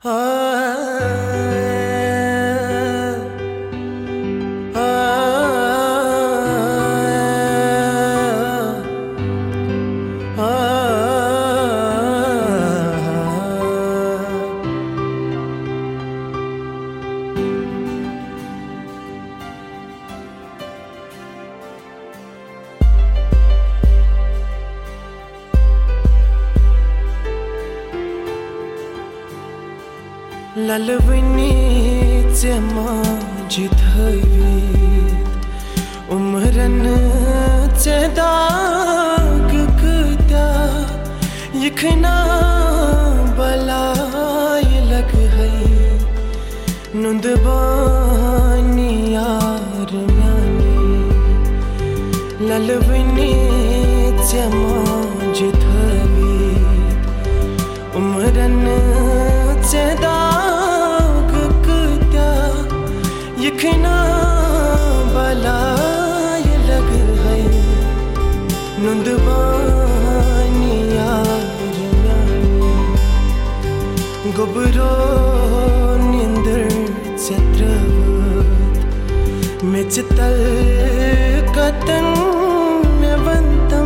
ललवणीचे माझी थवीत उमरनचे दाग कत्या यखना बलाय लग है नुंदबानी यार म्यानी ललवणीचे माझी थवीत उमरनचे दाग यखना बलाय लग है नुंदबानी यार म्यानी गोबरो निंदर चत्रवत मिचतल कतन में वंतम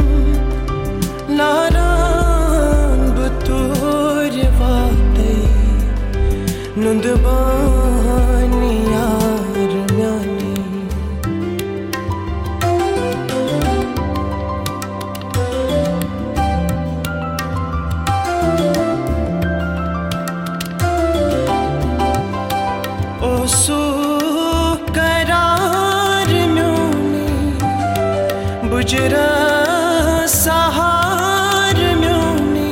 लारान बतूर वाते नुंदबानी यार म्यानी ओ सु करार म्योनी बुजरा सहार म्योनी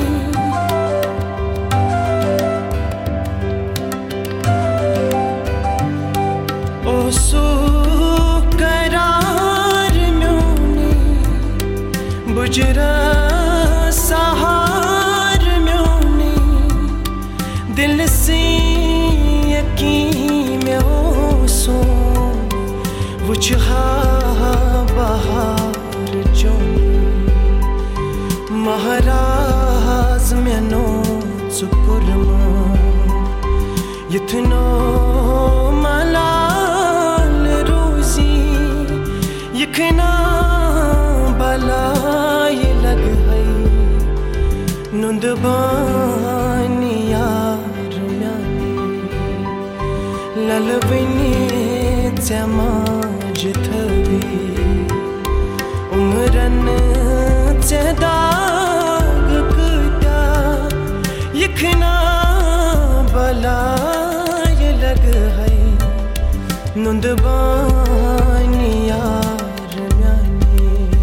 ओ सु करार म्योनी बुजरा सहार म्योनी दिल से यकीन में ओ सो वुचहा बहार चोनी महाराज में नो चुकुरमा यथनो मलाल रोजी यखना बलाय लग है नुंदबानी यार म्यानी ललवणीचे माझी थवीत उमरनचे दाग कत्या यखना बलाय लग है नुंदबानी यार म्यानी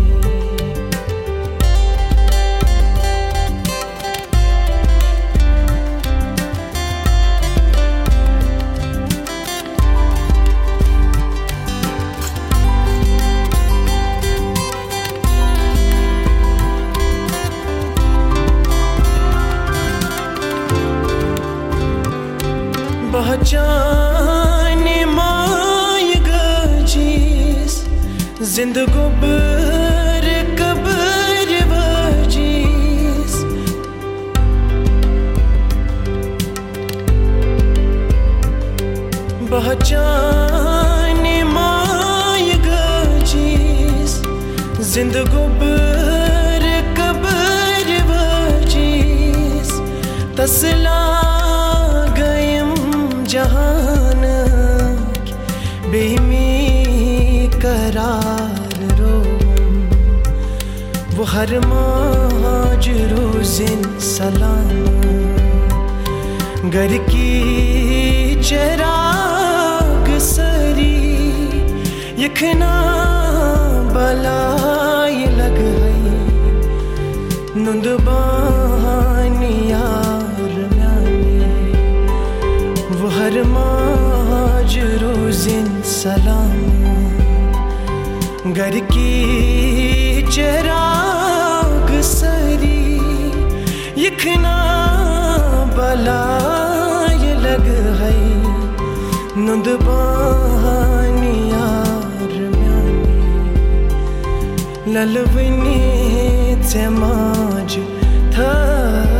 पहचाने माय गजीस जिंदगो बर कबर वजीस पहचाने माय गजीस जिंदगो बर कबर वजीस तसला जहान बेमी करार रो वो हर माज रोज़िन सलाम घर की चराग सरी यखना बलाय लग है नुंदबानी यार म्यानी वो हर माज रोज़िन सलाम घर की चराग सरी यखना बलाय लग है नुंदबानी यार म्यानी ललवणीचे माझी थवीत